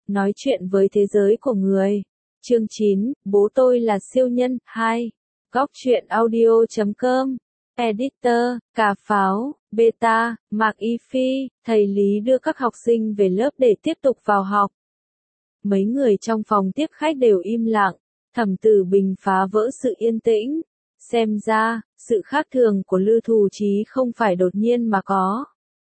nói chuyện với thế giới của người. Chương 9, bố tôi là siêu nhân, 2. Góc truyện audio.com. Editor, Cà Pháo, Beta, Mạc Y Phi, thầy Lý đưa các học sinh về lớp để tiếp tục vào học. Mấy người trong phòng tiếp khách đều im lặng, Thẩm Tử Bình phá vỡ sự yên tĩnh. Xem ra, sự khác thường của Lư Thù Chí không phải đột nhiên mà có.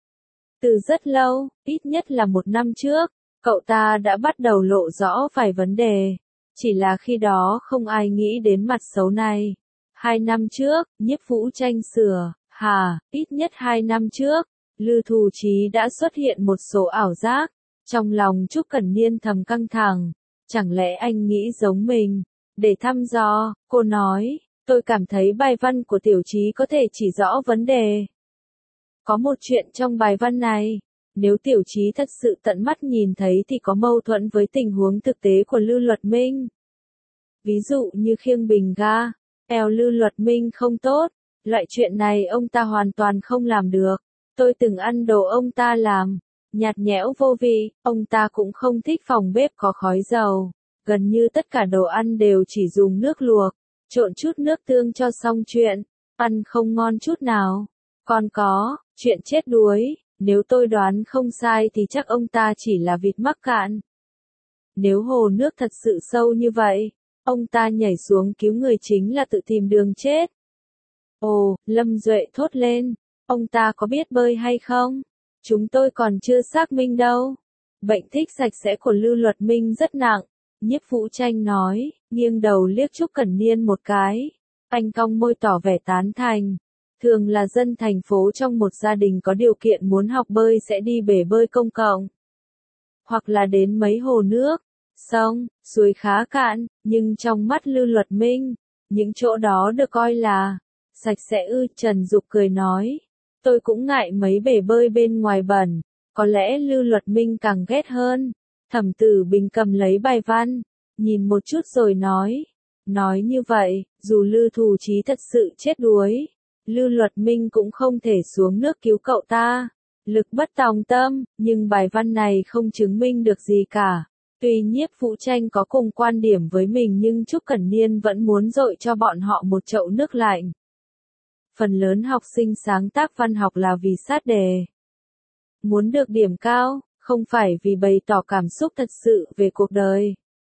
Từ rất lâu, ít nhất là 1 năm trước, cậu ta đã bắt đầu lộ rõ vài vấn đề. Chỉ là khi đó không ai nghĩ đến mặt xấu này. 2 năm trước, Nhiếp Vũ Tranh sửa, ít nhất 2 năm trước, Lư Thù Chí đã xuất hiện một số ảo giác. Trong lòng Trúc Cẩn Niên thầm căng thẳng, chẳng lẽ anh nghĩ giống mình? Để thăm dò, cô nói, tôi cảm thấy bài văn của Tiểu Chí có thể chỉ rõ vấn đề. Có một chuyện trong bài văn này, nếu Tiểu Chí thật sự tận mắt nhìn thấy thì có mâu thuẫn với tình huống thực tế của Lư Luật Minh. Ví dụ như khiêng bình ga, eo Lư Luật Minh không tốt, loại chuyện này ông ta hoàn toàn không làm được. Tôi từng ăn đồ ông ta làm, nhạt nhẽo vô vị, ông ta cũng không thích phòng bếp có khói dầu. Gần như tất cả đồ ăn đều chỉ dùng nước luộc, trộn chút nước tương cho xong chuyện, ăn không ngon chút nào. Còn có, chuyện chết đuối, nếu tôi đoán không sai thì chắc ông ta chỉ là vịt mắc cạn. Nếu hồ nước thật sự sâu như vậy, ông ta nhảy xuống cứu người chính là tự tìm đường chết. Ồ, Lâm Duệ thốt lên, ông ta có biết bơi hay không? Chúng tôi còn chưa xác minh đâu. Bệnh thích sạch sẽ của Lư Luật Minh rất nặng, Nhiếp Vũ Tranh nói, nghiêng đầu liếc Trúc Cẩn Niên một cái. Anh cong môi tỏ vẻ tán thành. Thường là dân thành phố trong một gia đình có điều kiện muốn học bơi sẽ đi bể bơi công cộng. Hoặc là đến mấy hồ nước, sông, suối khá cạn, nhưng trong mắt Lư Luật Minh, những chỗ đó được coi là sạch sẽ ư. Trần Dục cười nói, tôi cũng ngại mấy bể bơi bên ngoài bẩn, có lẽ Lư Luật Minh càng ghét hơn. Thẩm Tử Bình cầm lấy bài văn, nhìn một chút rồi nói như vậy, dù Lư Thù Chí thật sự chết đuối, Lư Luật Minh cũng không thể xuống nước cứu cậu ta. Lực bất tòng tâm, nhưng bài văn này không chứng minh được gì cả. Tuy Nhiếp Vũ Tranh có cùng quan điểm với mình nhưng Trúc Cẩn Niên vẫn muốn dội cho bọn họ một chậu nước lạnh. Phần lớn học sinh sáng tác văn học là vì sát đề. Muốn được điểm cao, không phải vì bày tỏ cảm xúc thật sự về cuộc đời.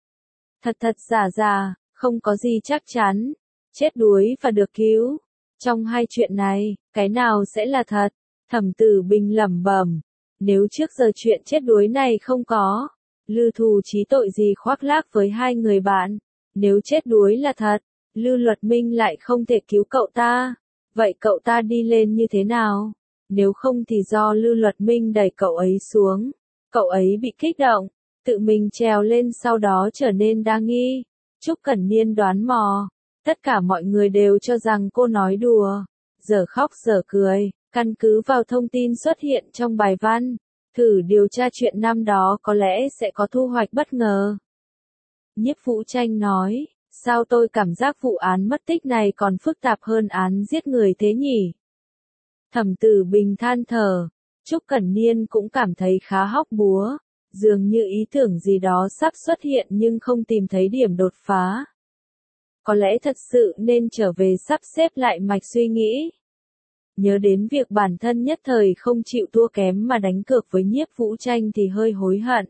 Thật giả, không có gì chắc chắn. Chết đuối và được cứu. Trong hai chuyện này, cái nào sẽ là thật? Thẩm Tử Bình lẩm bẩm. Nếu trước giờ chuyện chết đuối này không có, Lư Thù Chí tội gì khoác lác với hai người bạn. Nếu chết đuối là thật, Lư Luật Minh lại không thể cứu cậu ta. Vậy cậu ta đi lên như thế nào? Nếu không thì do Lư Luật Minh đẩy cậu ấy xuống. Cậu ấy bị kích động, tự mình trèo lên sau đó trở nên đa nghi. Trúc Cẩn Niên đoán mò. Tất cả mọi người đều cho rằng cô nói đùa. Giờ khóc giờ cười, căn cứ vào thông tin xuất hiện trong bài văn. Thử điều tra chuyện năm đó có lẽ sẽ có thu hoạch bất ngờ. Nhiếp Vũ Tranh nói, sao tôi cảm giác vụ án mất tích này còn phức tạp hơn án giết người thế nhỉ? Thẩm Tử Bình than thở, Trúc Cẩn Niên cũng cảm thấy khá hóc búa, dường như ý tưởng gì đó sắp xuất hiện nhưng không tìm thấy điểm đột phá. Có lẽ thật sự nên trở về sắp xếp lại mạch suy nghĩ. Nhớ đến việc bản thân nhất thời không chịu thua kém mà đánh cược với Nhiếp Vũ Tranh thì hơi hối hận.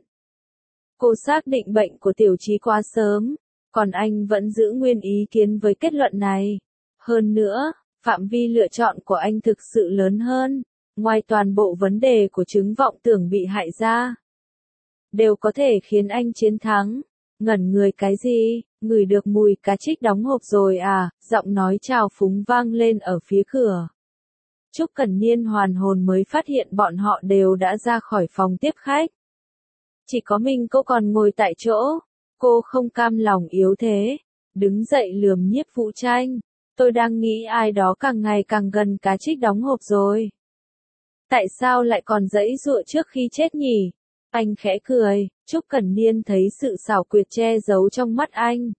Cô xác định bệnh của Tiểu Chí quá sớm, còn anh vẫn giữ nguyên ý kiến với kết luận này. Hơn nữa, phạm vi lựa chọn của anh thực sự lớn hơn, ngoài toàn bộ vấn đề của chứng vọng tưởng bị hại ra. Đều có thể khiến anh chiến thắng. Ngẩn người cái gì, ngửi được mùi cá trích đóng hộp rồi à, giọng nói trào phúng vang lên ở phía cửa. Trúc Cẩn Niên hoàn hồn mới phát hiện bọn họ đều đã ra khỏi phòng tiếp khách. Chỉ có mình cô còn ngồi tại chỗ, cô không cam lòng yếu thế, đứng dậy lườm Nhiếp Vũ Tranh. Tôi đang nghĩ ai đó càng ngày càng gần cá trích đóng hộp rồi. Tại sao lại còn giãy giụa trước khi chết nhỉ? Anh khẽ cười, Trúc Cẩn Niên thấy sự xảo quyệt che giấu trong mắt anh.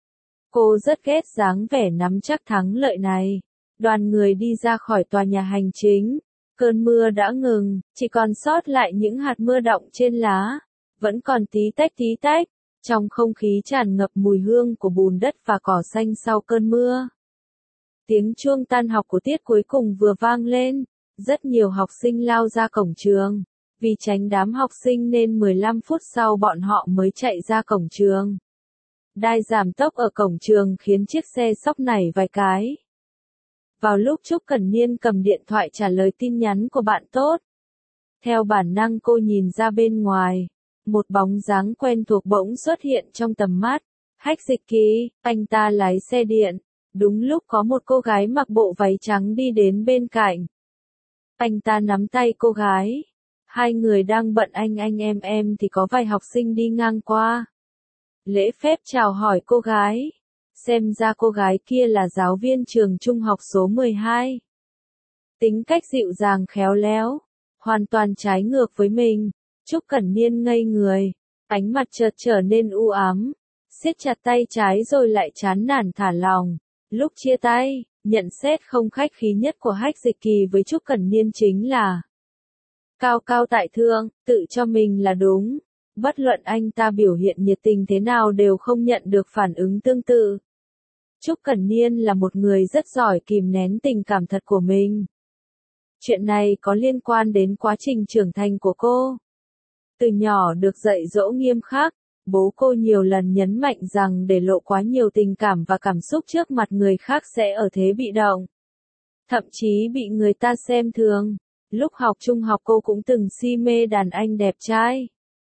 Cô rất ghét dáng vẻ nắm chắc thắng lợi này. Đoàn người đi ra khỏi tòa nhà hành chính. Cơn mưa đã ngừng, chỉ còn sót lại những hạt mưa đọng trên lá. vẫn còn tí tách, trong không khí tràn ngập mùi hương của bùn đất và cỏ xanh sau cơn mưa. Tiếng chuông tan học của tiết cuối cùng vừa vang lên, rất nhiều học sinh lao ra cổng trường. Vì tránh đám học sinh nên 15 phút sau bọn họ mới chạy ra cổng trường. Đai giảm tốc ở cổng trường khiến chiếc xe xóc nảy vài cái. Vào lúc Trúc Cẩn Niên cầm điện thoại trả lời tin nhắn của bạn tốt. Theo bản năng cô nhìn ra bên ngoài, một bóng dáng quen thuộc bỗng xuất hiện trong tầm mắt. Hách Dịch Kỳ, anh ta lái xe điện. Đúng lúc có một cô gái mặc bộ váy trắng đi đến bên cạnh. Anh ta nắm tay cô gái. Hai người đang bận anh em thì có vài học sinh đi ngang qua. Lễ phép chào hỏi cô gái. Xem ra cô gái kia là giáo viên trường trung học số 12. Tính cách dịu dàng khéo léo, hoàn toàn trái ngược với mình. Trúc Cẩn Niên ngây người, ánh mặt chợt trở nên u ám, siết chặt tay trái rồi lại chán nản thả lỏng. Lúc chia tay, nhận xét không khách khí nhất của Hách Dịch Kỳ với Trúc Cẩn Niên chính là cao cao tại thượng, tự cho mình là đúng. Bất luận anh ta biểu hiện nhiệt tình thế nào đều không nhận được phản ứng tương tự. Trúc Cẩn Niên là một người rất giỏi kìm nén tình cảm thật của mình. Chuyện này có liên quan đến quá trình trưởng thành của cô. Từ nhỏ được dạy dỗ nghiêm khắc, bố cô nhiều lần nhấn mạnh rằng để lộ quá nhiều tình cảm và cảm xúc trước mặt người khác sẽ ở thế bị động. Thậm chí bị người ta xem thường. Lúc học trung học cô cũng từng si mê đàn anh đẹp trai.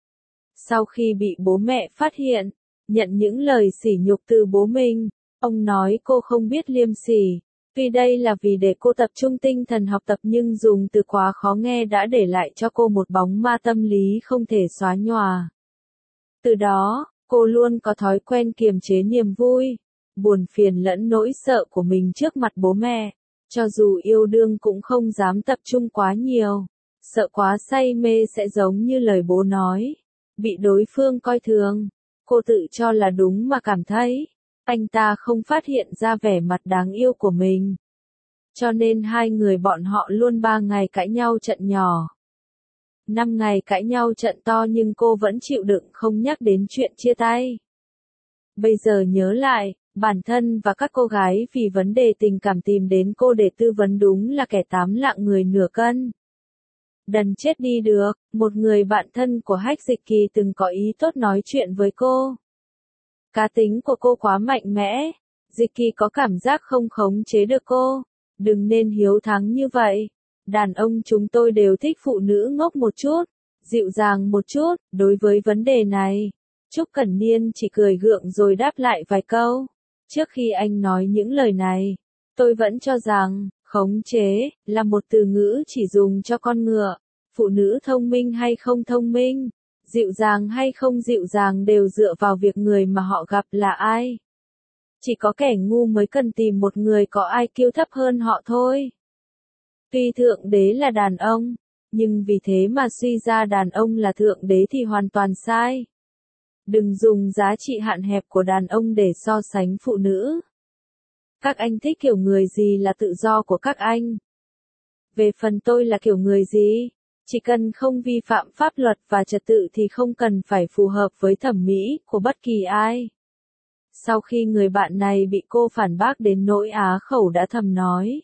Sau khi bị bố mẹ phát hiện, nhận những lời sỉ nhục từ bố mình, ông nói cô không biết liêm sỉ. Tuy đây là vì để cô tập trung tinh thần học tập nhưng dùng từ quá khó nghe đã để lại cho cô một bóng ma tâm lý không thể xóa nhòa. Từ đó, cô luôn có thói quen kiềm chế niềm vui, buồn phiền lẫn nỗi sợ của mình trước mặt bố mẹ. Cho dù yêu đương cũng không dám tập trung quá nhiều, sợ quá say mê sẽ giống như lời bố nói, bị đối phương coi thường. Cô tự cho là đúng mà cảm thấy anh ta không phát hiện ra vẻ mặt đáng yêu của mình. Cho nên hai người bọn họ luôn 3 ngày cãi nhau trận nhỏ. 5 ngày cãi nhau trận to nhưng cô vẫn chịu đựng không nhắc đến chuyện chia tay. Bây giờ nhớ lại, bản thân và các cô gái vì vấn đề tình cảm tìm đến cô để tư vấn đúng là kẻ 8 lạng người nửa cân. Đần chết đi được, một người bạn thân của Hách Dịch Kỳ từng có ý tốt nói chuyện với cô. Cá tính của cô quá mạnh mẽ, Dịch Kỳ có cảm giác không khống chế được cô. Đừng nên hiếu thắng như vậy. Đàn ông chúng tôi đều thích phụ nữ ngốc một chút, dịu dàng một chút. Đối với vấn đề này, Trúc Cẩn Niên chỉ cười gượng rồi đáp lại vài câu. Trước khi anh nói những lời này, tôi vẫn cho rằng, khống chế, là một từ ngữ chỉ dùng cho con ngựa. Phụ nữ thông minh hay không thông minh, dịu dàng hay không dịu dàng đều dựa vào việc người mà họ gặp là ai. Chỉ có kẻ ngu mới cần tìm một người có IQ thấp hơn họ thôi. Tuy Thượng Đế là đàn ông, nhưng vì thế mà suy ra đàn ông là Thượng Đế thì hoàn toàn sai. Đừng dùng giá trị hạn hẹp của đàn ông để so sánh phụ nữ. Các anh thích kiểu người gì là tự do của các anh. Về phần tôi là kiểu người gì, chỉ cần không vi phạm pháp luật và trật tự thì không cần phải phù hợp với thẩm mỹ của bất kỳ ai. Sau khi người bạn này bị cô phản bác đến nỗi á khẩu đã thầm nói.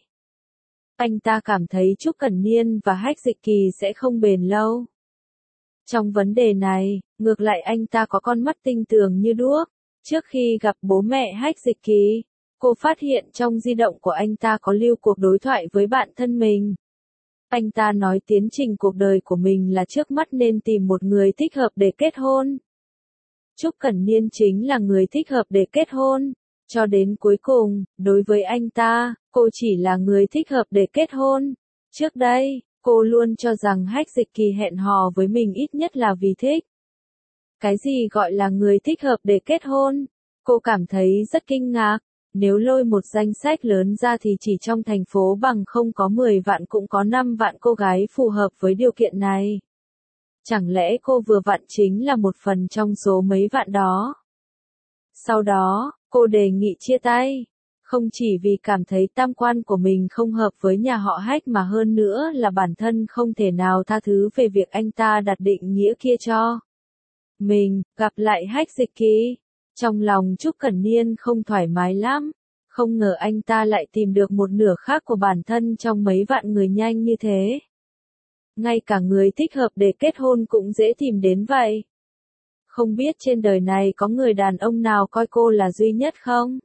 Anh ta cảm thấy Trúc Cẩn Niên và Hách Dịch Kỳ sẽ không bền lâu. Trong vấn đề này, ngược lại anh ta có con mắt tinh tường như đuốc. Trước khi gặp bố mẹ Hách Dịch Kỳ, cô phát hiện trong di động của anh ta có lưu cuộc đối thoại với bạn thân mình. Anh ta nói tiến trình cuộc đời của mình là trước mắt nên tìm một người thích hợp để kết hôn. Trúc Cẩn Niên chính là người thích hợp để kết hôn. Cho đến cuối cùng, đối với anh ta, cô chỉ là người thích hợp để kết hôn. Trước đây, cô luôn cho rằng Hách Dịch Kỳ hẹn hò với mình ít nhất là vì thích. Cái gì gọi là người thích hợp để kết hôn? Cô cảm thấy rất kinh ngạc. Nếu lôi một danh sách lớn ra thì chỉ trong thành phố Bằng không có 10 vạn cũng có 5 vạn cô gái phù hợp với điều kiện này. Chẳng lẽ cô vừa vặn chính là một phần trong số mấy vạn đó? Sau đó, cô đề nghị chia tay. Không chỉ vì cảm thấy tam quan của mình không hợp với nhà họ Hách mà hơn nữa là bản thân không thể nào tha thứ về việc anh ta đặt định nghĩa kia cho Mình, gặp lại Hách Dịch Kỳ. Trong lòng Trúc Cẩn Niên không thoải mái lắm. Không ngờ anh ta lại tìm được một nửa khác của bản thân trong mấy vạn người nhanh như thế. Ngay cả người thích hợp để kết hôn cũng dễ tìm đến vậy. Không biết trên đời này có người đàn ông nào coi cô là duy nhất không?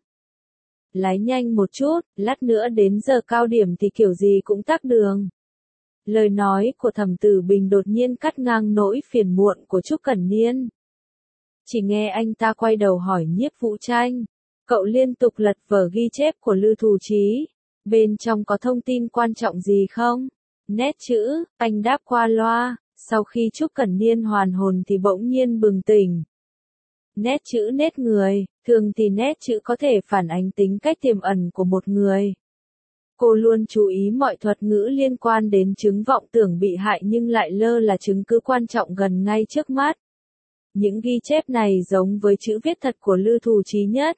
Lái nhanh một chút, lát nữa đến giờ cao điểm thì kiểu gì cũng tắc đường. Lời nói của Thẩm Tử Bình đột nhiên cắt ngang nỗi phiền muộn của Trúc Cẩn Niên. Chỉ nghe anh ta quay đầu hỏi Nhiếp Vũ Tranh. Cậu liên tục lật vở ghi chép của Lư Thù Chí. Bên trong có thông tin quan trọng gì không? Nét chữ, anh đáp qua loa. Sau khi Trúc Cẩn Niên hoàn hồn thì bỗng nhiên bừng tỉnh. Nét chữ nét người, thường thì nét chữ có thể phản ánh tính cách tiềm ẩn của một người. Cô luôn chú ý mọi thuật ngữ liên quan đến chứng vọng tưởng bị hại nhưng lại lơ là chứng cứ quan trọng gần ngay trước mắt. Những ghi chép này giống với chữ viết thật của Lư Thù Chí nhất.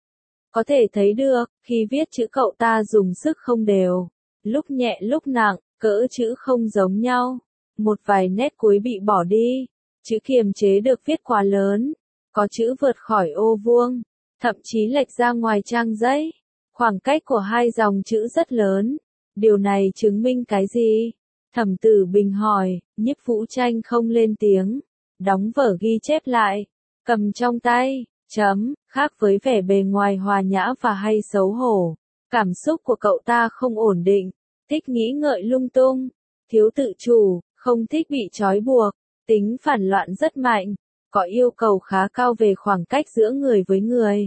Có thể thấy được, khi viết chữ cậu ta dùng sức không đều, lúc nhẹ lúc nặng, cỡ chữ không giống nhau. Một vài nét cuối bị bỏ đi, chữ kiềm chế được viết quá lớn, có chữ vượt khỏi ô vuông, thậm chí lệch ra ngoài trang giấy. Khoảng cách của hai dòng chữ rất lớn. Điều này chứng minh cái gì? Thẩm Tử Bình hỏi, Nhiếp Vũ Tranh không lên tiếng, đóng vở ghi chép lại, cầm trong tay, khác với vẻ bề ngoài hòa nhã và hay xấu hổ. Cảm xúc của cậu ta không ổn định, thích nghĩ ngợi lung tung, thiếu tự chủ, không thích bị trói buộc, tính phản loạn rất mạnh, có yêu cầu khá cao về khoảng cách giữa người với người.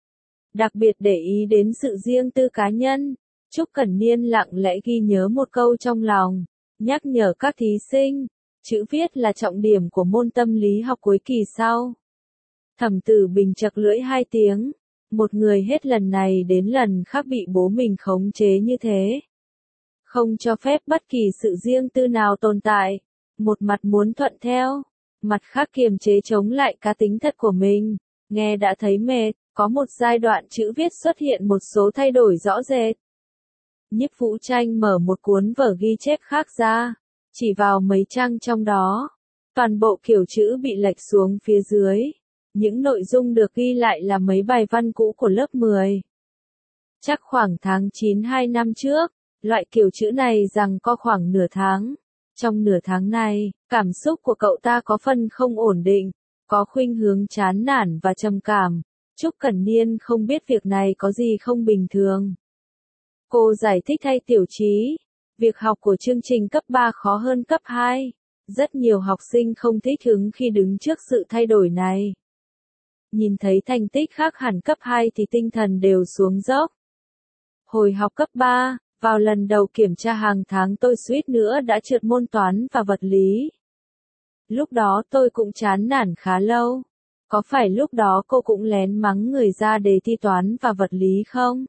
Đặc biệt để ý đến sự riêng tư cá nhân, Trúc Cẩn Niên lặng lẽ ghi nhớ một câu trong lòng, nhắc nhở các thí sinh, chữ viết là trọng điểm của môn tâm lý học cuối kỳ sau. Thẩm Tử Bình chật lưỡi 2 tiếng, một người hết lần này đến lần khác bị bố mình khống chế như thế. Không cho phép bất kỳ sự riêng tư nào tồn tại, một mặt muốn thuận theo, mặt khác kiềm chế chống lại cá tính thật của mình, nghe đã thấy mệt. Có một giai đoạn chữ viết xuất hiện một số thay đổi rõ rệt. Nhiếp Vũ Tranh mở một cuốn vở ghi chép khác ra, chỉ vào mấy trang trong đó. Toàn bộ kiểu chữ bị lệch xuống phía dưới. Những nội dung được ghi lại là mấy bài văn cũ của lớp 10. Chắc khoảng tháng 9 2 năm trước, loại kiểu chữ này rằng có khoảng nửa tháng. Trong nửa tháng này, cảm xúc của cậu ta có phần không ổn định, có khuynh hướng chán nản và trầm cảm. Trúc Cẩn Niên không biết việc này có gì không bình thường. Cô giải thích thay Tiểu Chí, việc học của chương trình cấp 3 khó hơn cấp 2. Rất nhiều học sinh không thích ứng khi đứng trước sự thay đổi này. Nhìn thấy thành tích khác hẳn cấp 2 thì tinh thần đều xuống dốc. Hồi học cấp 3, vào lần đầu kiểm tra hàng tháng tôi suýt nữa đã trượt môn toán và vật lý. Lúc đó tôi cũng chán nản khá lâu. Có phải lúc đó cô cũng lén mắng người ra đề thi toán và vật lý không?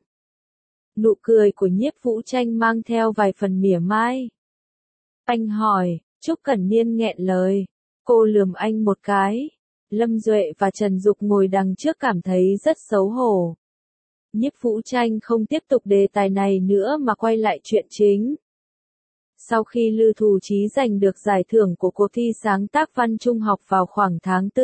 Nụ cười của Nhiếp Vũ Tranh mang theo vài phần mỉa mai. Anh hỏi, Trúc Cẩn Niên nghẹn lời. Cô lườm anh một cái. Lâm Duệ và Trần Dục ngồi đằng trước cảm thấy rất xấu hổ. Nhiếp Vũ Tranh không tiếp tục đề tài này nữa mà quay lại chuyện chính. Sau khi Lư Thù Chí giành được giải thưởng của cuộc thi sáng tác văn trung học vào khoảng tháng 4.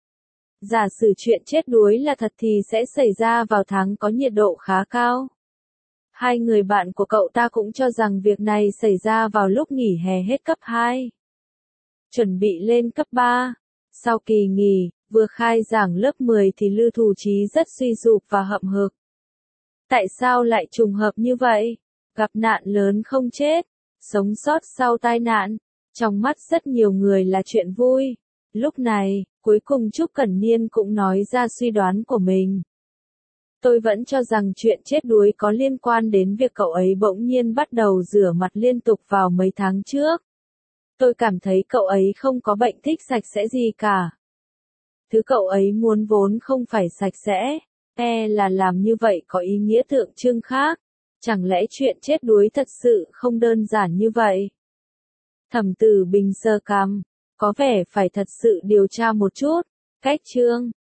Giả sử chuyện chết đuối là thật thì sẽ xảy ra vào tháng có nhiệt độ khá cao. Hai người bạn của cậu ta cũng cho rằng việc này xảy ra vào lúc nghỉ hè hết cấp 2. Chuẩn bị lên cấp 3. Sau kỳ nghỉ, vừa khai giảng lớp 10 thì Lư Thù Chí rất suy sụp và hậm hực. Tại sao lại trùng hợp như vậy? Gặp nạn lớn không chết, sống sót sau tai nạn. Trong mắt rất nhiều người là chuyện vui. Lúc này, cuối cùng Trúc Cẩn Niên cũng nói ra suy đoán của mình. Tôi vẫn cho rằng chuyện chết đuối có liên quan đến việc cậu ấy bỗng nhiên bắt đầu rửa mặt liên tục vào mấy tháng trước. Tôi cảm thấy cậu ấy không có bệnh thích sạch sẽ gì cả. Thứ cậu ấy muốn vốn không phải sạch sẽ, là làm như vậy có ý nghĩa tượng trưng khác. Chẳng lẽ chuyện chết đuối thật sự không đơn giản như vậy? Thẩm Tử Bình sờ cằm, có vẻ phải thật sự điều tra một chút. Cách chương